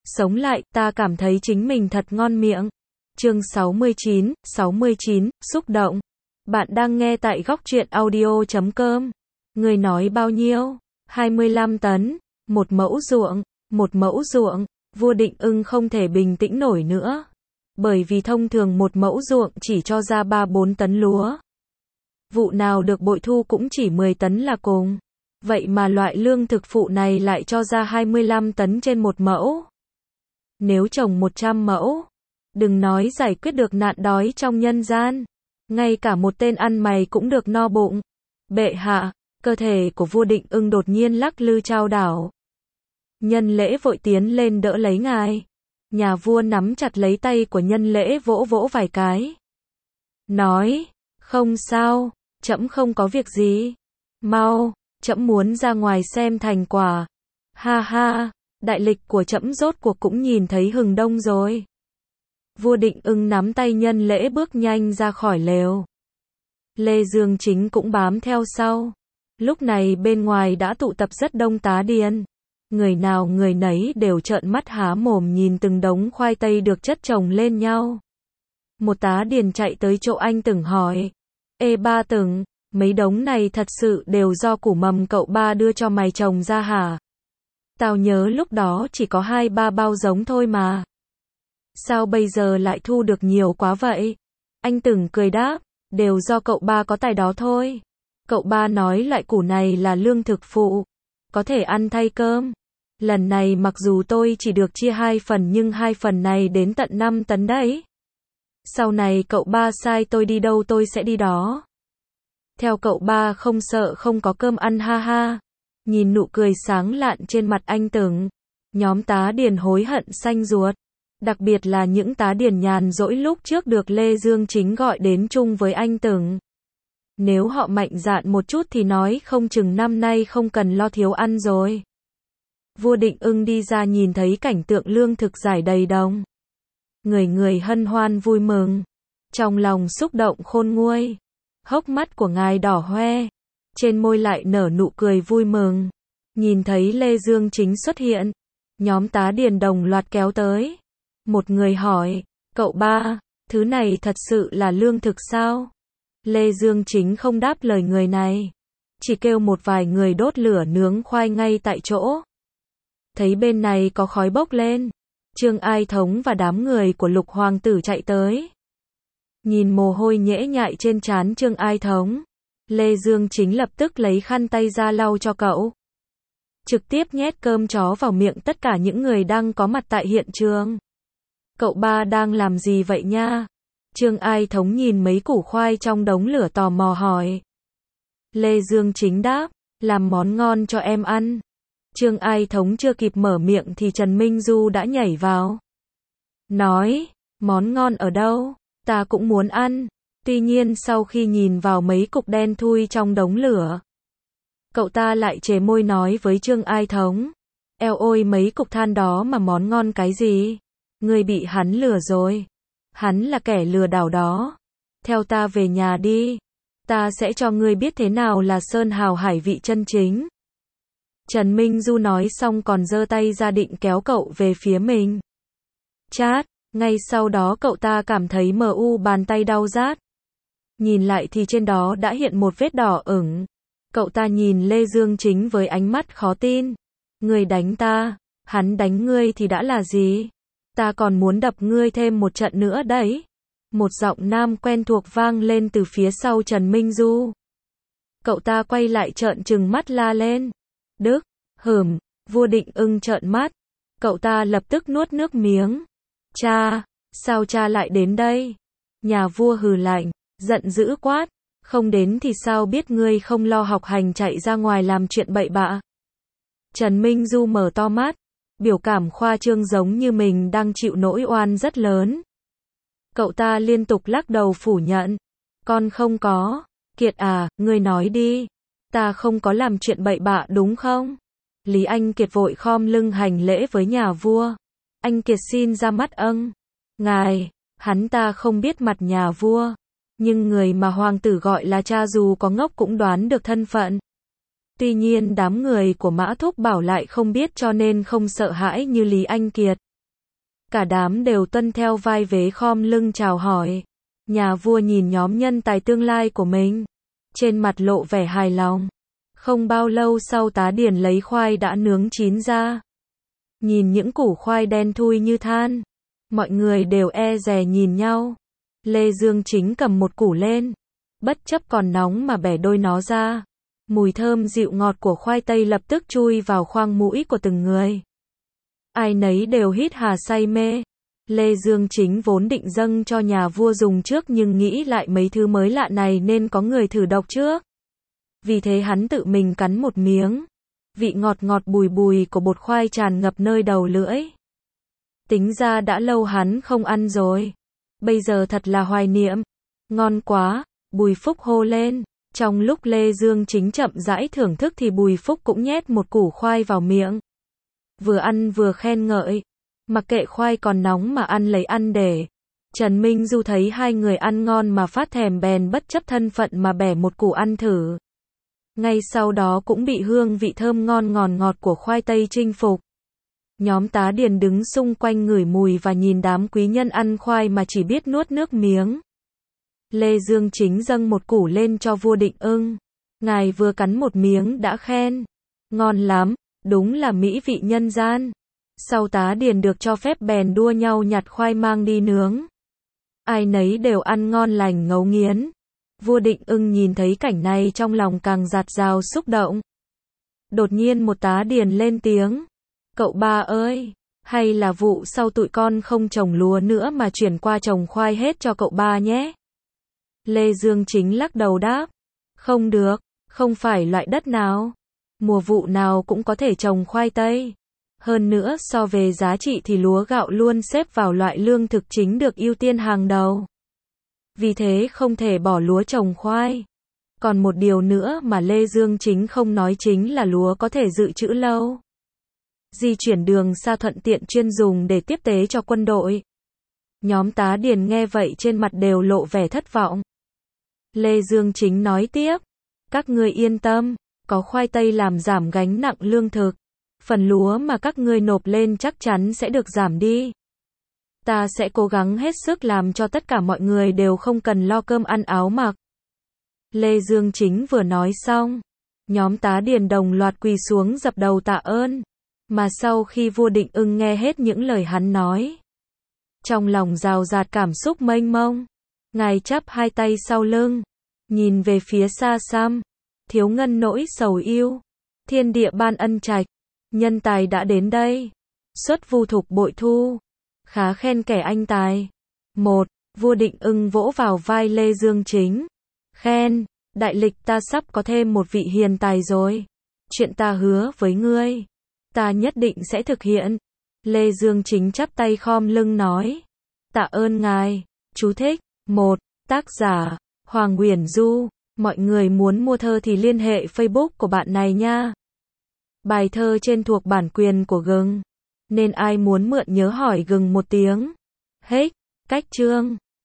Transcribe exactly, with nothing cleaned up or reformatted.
sống lại, ta cảm thấy chính mình thật ngon miệng. Chương sáu mươi chín, sáu mươi chín, xúc động. Bạn đang nghe tại góc truyện audio chấm com. Người nói bao nhiêu? hai mươi lăm tấn. Một mẫu ruộng. Một mẫu ruộng. Vua Định Ưng không thể bình tĩnh nổi nữa. Bởi vì thông thường một mẫu ruộng chỉ cho ra ba bốn tấn lúa. Vụ nào được bội thu cũng chỉ mười tấn là cùng. Vậy mà loại lương thực phụ này lại cho ra hai mươi lăm tấn trên một mẫu. Nếu trồng một trăm mẫu, đừng nói giải quyết được nạn đói trong nhân gian, ngay cả một tên ăn mày cũng được no bụng. Bệ hạ, cơ thể của vua Định Ưng đột nhiên lắc lư chao đảo. Nhân Lễ vội tiến lên đỡ lấy ngài. Nhà vua nắm chặt lấy tay của Nhân Lễ vỗ vỗ vài cái. Nói, không sao, trẫm không có việc gì. Mau, trẫm muốn ra ngoài xem thành quả. Ha ha, đại lịch của trẫm rốt cuộc cũng nhìn thấy hừng đông rồi. Vua Định Ưng nắm tay Nhân Lễ bước nhanh ra khỏi lều. Lê Dương Chính cũng bám theo sau. Lúc này bên ngoài đã tụ tập rất đông tá điền. Người nào người nấy đều trợn mắt há mồm nhìn từng đống khoai tây được chất chồng lên nhau. Một tá điền chạy tới chỗ anh Từng hỏi. Ê ba Từng, mấy đống này thật sự đều do củ mầm cậu ba đưa cho mày trồng ra hả? Tao nhớ lúc đó chỉ có hai ba bao giống thôi mà. Sao bây giờ lại thu được nhiều quá vậy? Anh Từng cười đáp, đều do cậu ba có tài đó thôi. Cậu ba nói loại củ này là lương thực phụ, có thể ăn thay cơm. Lần này mặc dù tôi chỉ được chia hai phần nhưng hai phần này đến tận năm tấn đấy. Sau này cậu ba sai tôi đi đâu tôi sẽ đi đó. Theo cậu ba không sợ không có cơm ăn ha ha. Nhìn nụ cười sáng lạn trên mặt anh Từng, nhóm tá điền hối hận xanh ruột. Đặc biệt là những tá điền nhàn rỗi lúc trước được Lê Dương Chính gọi đến chung với anh Từng. Nếu họ mạnh dạn một chút thì nói không chừng năm nay không cần lo thiếu ăn rồi. Vua Định Ưng đi ra nhìn thấy cảnh tượng lương thực rải đầy đồng. Người người hân hoan vui mừng. Trong lòng xúc động khôn nguôi. Hốc mắt của ngài đỏ hoe. Trên môi lại nở nụ cười vui mừng. Nhìn thấy Lê Dương Chính xuất hiện. Nhóm tá điền đồng loạt kéo tới. Một người hỏi, cậu ba, thứ này thật sự là lương thực sao? Lê Dương Chính không đáp lời người này. Chỉ kêu một vài người đốt lửa nướng khoai ngay tại chỗ. Thấy bên này có khói bốc lên. Trương Ai Thống và đám người của Lục Hoàng tử chạy tới. Nhìn mồ hôi nhễ nhại trên trán Trương Ai Thống. Lê Dương Chính lập tức lấy khăn tay ra lau cho cậu. Trực tiếp nhét cơm chó vào miệng tất cả những người đang có mặt tại hiện trường. Cậu ba đang làm gì vậy nha? Trương Ai Thống nhìn mấy củ khoai trong đống lửa tò mò hỏi. Lê Dương Chính đáp, làm món ngon cho em ăn. Trương Ai Thống chưa kịp mở miệng thì Trần Minh Du đã nhảy vào. Nói, món ngon ở đâu? Ta cũng muốn ăn. Tuy nhiên sau khi nhìn vào mấy cục đen thui trong đống lửa, cậu ta lại chề môi nói với Trương Ai Thống. Eo ôi mấy cục than đó mà món ngon cái gì? Ngươi bị hắn lừa rồi. Hắn là kẻ lừa đảo đó. Theo ta về nhà đi. Ta sẽ cho ngươi biết thế nào là sơn hào hải vị chân chính. Trần Minh Du nói xong còn giơ tay ra định kéo cậu về phía mình. Chát, ngay sau đó cậu ta cảm thấy mờ u bàn tay đau rát. Nhìn lại thì trên đó đã hiện một vết đỏ ửng. Cậu ta nhìn Lê Dương Chính với ánh mắt khó tin. Ngươi đánh ta, hắn đánh ngươi thì đã là gì? Ta còn muốn đập ngươi thêm một trận nữa đấy. Một giọng nam quen thuộc vang lên từ phía sau Trần Minh Du. Cậu ta quay lại trợn trừng mắt la lên. Đức, hửm, vua Định Ưng trợn mắt. Cậu ta lập tức nuốt nước miếng. Cha, sao cha lại đến đây? Nhà vua hừ lạnh, giận dữ quát. Không đến thì sao biết ngươi không lo học hành chạy ra ngoài làm chuyện bậy bạ? Trần Minh Du mở to mắt. Biểu cảm khoa trương giống như mình đang chịu nỗi oan rất lớn. Cậu ta liên tục lắc đầu phủ nhận. Con không có. Kiệt à, ngươi nói đi. Ta không có làm chuyện bậy bạ đúng không? Lý Anh Kiệt vội khom lưng hành lễ với nhà vua. Anh Kiệt xin ra mắt âng. Ngài, hắn ta không biết mặt nhà vua. Nhưng người mà hoàng tử gọi là cha dù có ngốc cũng đoán được thân phận. Tuy nhiên đám người của Mã Thúc Bảo lại không biết cho nên không sợ hãi như Lý Anh Kiệt. Cả đám đều tuân theo vai vế khom lưng chào hỏi. Nhà vua nhìn nhóm nhân tài tương lai của mình, trên mặt lộ vẻ hài lòng. Không bao lâu sau tá điền lấy khoai đã nướng chín ra. Nhìn những củ khoai đen thui như than, mọi người đều e dè nhìn nhau. Lê Dương Chính cầm một củ lên, bất chấp còn nóng mà bẻ đôi nó ra. Mùi thơm dịu ngọt của khoai tây lập tức chui vào khoang mũi của từng người. Ai nấy đều hít hà say mê. Lê Dương Chính vốn định dâng cho nhà vua dùng trước nhưng nghĩ lại mấy thứ mới lạ này nên có người thử độc trước. Vì thế hắn tự mình cắn một miếng. Vị ngọt ngọt bùi bùi của bột khoai tràn ngập nơi đầu lưỡi. Tính ra đã lâu hắn không ăn rồi. Bây giờ thật là hoài niệm. Ngon quá, Bùi Phúc hô lên. Trong lúc Lê Dương Chính chậm rãi thưởng thức thì Bùi Phúc cũng nhét một củ khoai vào miệng. Vừa ăn vừa khen ngợi. Mặc kệ khoai còn nóng mà ăn lấy ăn để. Trần Minh Du thấy hai người ăn ngon mà phát thèm bèn bất chấp thân phận mà bẻ một củ ăn thử. Ngay sau đó cũng bị hương vị thơm ngon ngọt ngọt của khoai tây chinh phục. Nhóm tá điền đứng xung quanh ngửi mùi và nhìn đám quý nhân ăn khoai mà chỉ biết nuốt nước miếng. Lê Dương Chính dâng một củ lên cho vua Định Ưng. Ngài vừa cắn một miếng đã khen. Ngon lắm, đúng là mỹ vị nhân gian. Sau tá điền được cho phép bèn đua nhau nhặt khoai mang đi nướng. Ai nấy đều ăn ngon lành ngấu nghiến. Vua Định Ưng nhìn thấy cảnh này trong lòng càng dạt dào xúc động. Đột nhiên một tá điền lên tiếng. Cậu ba ơi, hay là vụ sau tụi con không trồng lúa nữa mà chuyển qua trồng khoai hết cho cậu ba nhé. Lê Dương Chính lắc đầu đáp. Không được, không phải loại đất nào. Mùa vụ nào cũng có thể trồng khoai tây. Hơn nữa so về giá trị thì lúa gạo luôn xếp vào loại lương thực chính được ưu tiên hàng đầu. Vì thế không thể bỏ lúa trồng khoai. Còn một điều nữa mà Lê Dương Chính không nói chính là lúa có thể dự trữ lâu. Di chuyển đường xa thuận tiện chuyên dùng để tiếp tế cho quân đội. Nhóm tá điền nghe vậy trên mặt đều lộ vẻ thất vọng. Lê Dương Chính nói tiếp. Các ngươi yên tâm, có khoai tây làm giảm gánh nặng lương thực. Phần lúa mà các ngươi nộp lên chắc chắn sẽ được giảm đi. Ta sẽ cố gắng hết sức làm cho tất cả mọi người đều không cần lo cơm ăn áo mặc. Lê Dương Chính vừa nói xong, nhóm tá điền đồng loạt quỳ xuống dập đầu tạ ơn. Mà sau khi vua Định Ưng nghe hết những lời hắn nói, trong lòng dào dạt cảm xúc mênh mông, ngài chắp hai tay sau lưng, nhìn về phía xa xăm, thiếu ngân nỗi sầu yêu, thiên địa ban ân trạch, nhân tài đã đến đây, xuất vu thục bội thu, khá khen kẻ anh tài. Một, vua Định Ưng vỗ vào vai Lê Dương Chính, khen, đại lịch ta sắp có thêm một vị hiền tài rồi, chuyện ta hứa với ngươi, ta nhất định sẽ thực hiện. Lê Dương Chính chắp tay khom lưng nói, tạ ơn ngài. Chú thích, một, tác giả, Hoàng Uyển Du, mọi người muốn mua thơ thì liên hệ Facebook của bạn này nha. Bài thơ trên thuộc bản quyền của Gừng, nên ai muốn mượn nhớ hỏi Gừng một tiếng. Hết, cách chương.